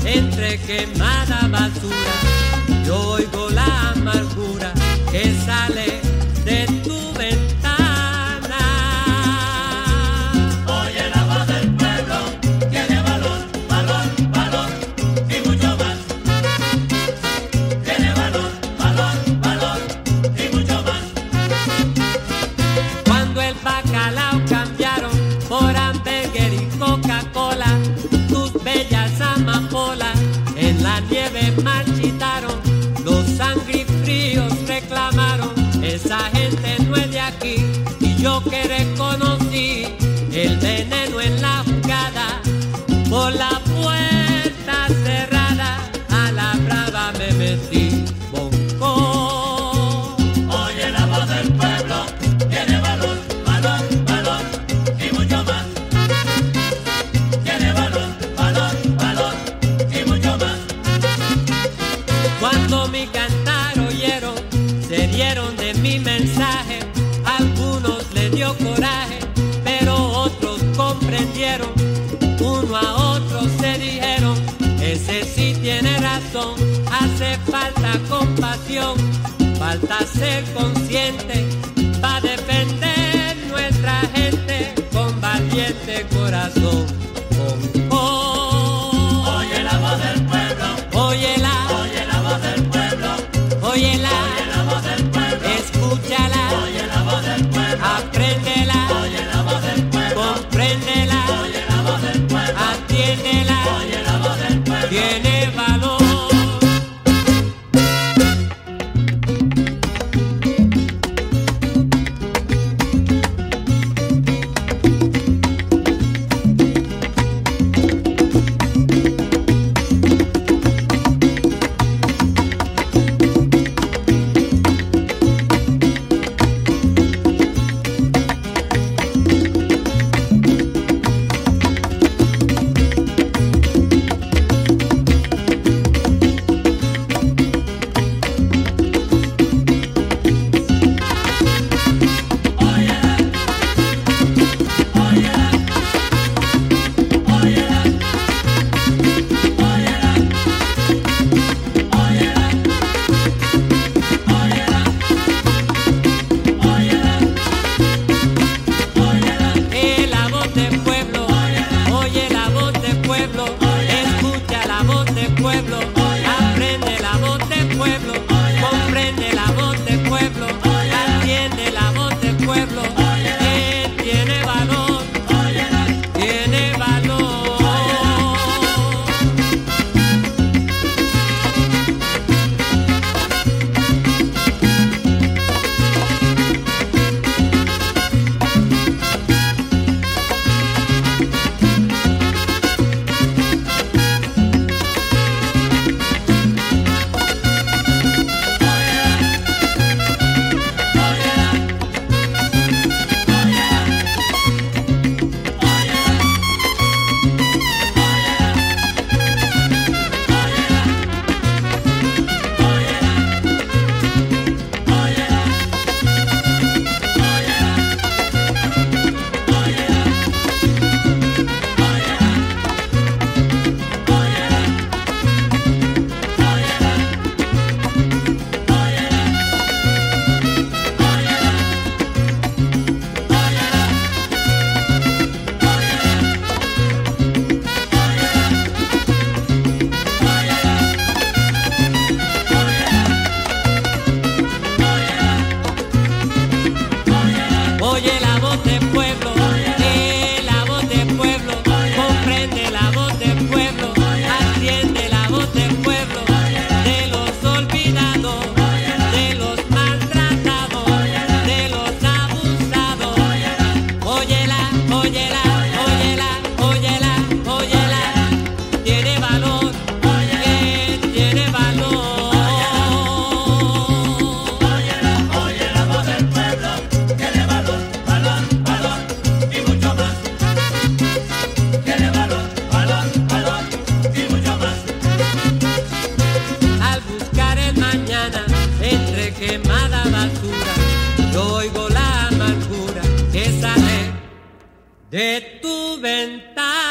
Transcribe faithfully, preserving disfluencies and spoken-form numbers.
entre quemada basura, yo oigo la amargura que sale de tu ventana. Oye la voz del pueblo, tiene valor, valor, valor y mucho más. Tiene valor, valor, valor y mucho más. Cuando el bacalao cambiaron por hamburguer y Coca-Cola, tus bellas amapolas en la nieve marchitaron, los sangrifríos reclamaron, esa gente no es de aquí, y yo que reconocí el veneno en la jugada, por la puerta cerrada a la brava me metí. Bonco. Oye la voz del pueblo, tiene valor, valor, valor y mucho más. Tiene valor, valor, valor y mucho más. Cuando mi cantar oyeron, se dieron de mi mensaje, algunos le dio coraje, pero otros comprendieron, uno a otro se dijeron, ese sí tiene razón, hace falta compasión, falta ser consciente, para defender nuestra gente con valiente corazón. Oh, oh. Oye la voz del pueblo, Óyela, oye la voz del pueblo, óyela, oye la voz del pueblo, escúchala, oye la voz del pueblo, apréndela, oye la voz del pueblo, compréndela, oye la voz del pueblo, atiéndela, oye la voz del pueblo. tiene valor. de tu ventana.